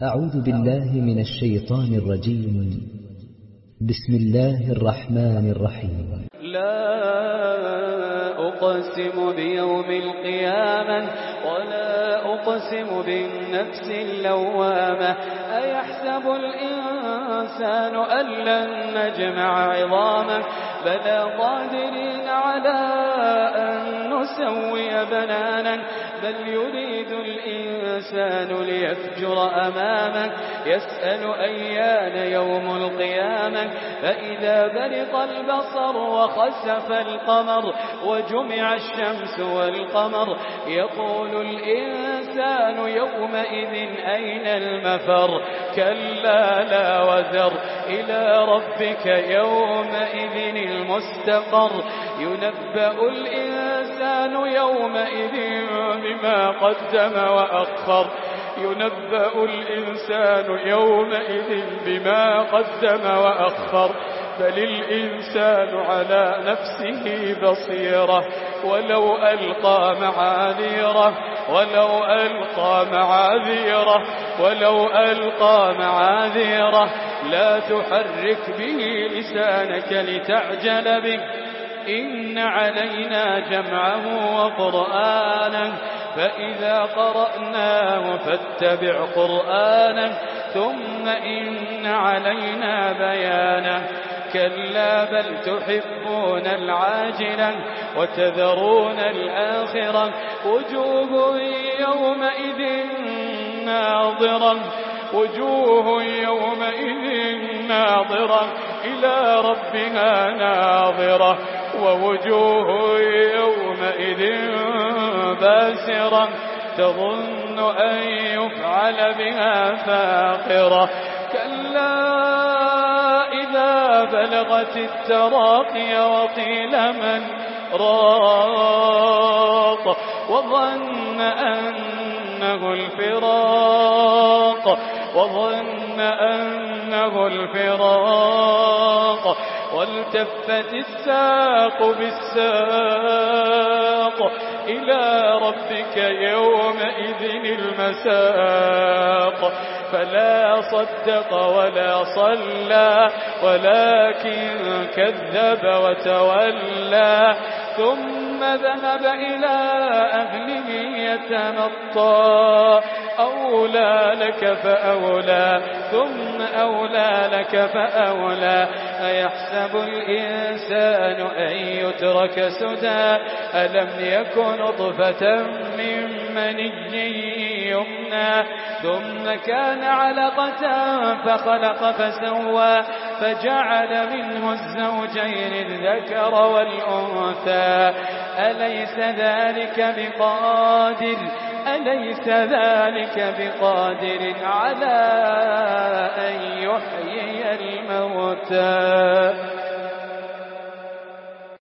أعوذ بالله من الشيطان الرجيم. بسم الله الرحمن الرحيم. لا أقسم بيوم القيامة ولا أقسم بالنفس اللوامة أيحسب الإنسان أن لن نجمع عظامه بلى قادرين على أن نسوي بنانا بل يريد الإنسان ليفجر أمامه يسأل أيان يوم القيامة فإذا برق البصر وخسف القمر وجمع الشمس والقمر يقول الإنسان يومئذ أين المفر كلا لا وزر إلى ربك يومئذ المستقر ينبأ الإنسان يومئذ بما قدم وأخر ينبأ الإنسان يومئذ بما قدم وأخر بل الإنسان على نفسه بصيرة ولو ألقى معاذيره لا تحرك به لسانك لتعجل به إن علينا جمعه وقرآنه فإذا قرأناه فاتبع قرآنه ثم إن علينا بيانه كلا بل تحبون العاجلة وتذرون الآخرة وجوه يومئذ ناظرة إلى ربها ناظرة ووجوه يومئذ باسرة تظن أن يفعل بها فاقرة كلا إذا بلغت التراقي وقيل من راق وظن أنه الفراق والتفت الساق بالساق إلى ربك يومئذ المساق فلا صدق ولا صلى ولكن كذب وتولى ثم ذهب إلى أهله يتمطى أولى لك فأولى ثم أولى لك فأولى أيحسب الإنسان أن يترك سدى ألم يكن نطفة من مني يمنى ثم كان علقة فخلق فسوى فجعل منه الزوجين الذكر والأنثى أليس ذلك بقادر على أن يحيي الموتى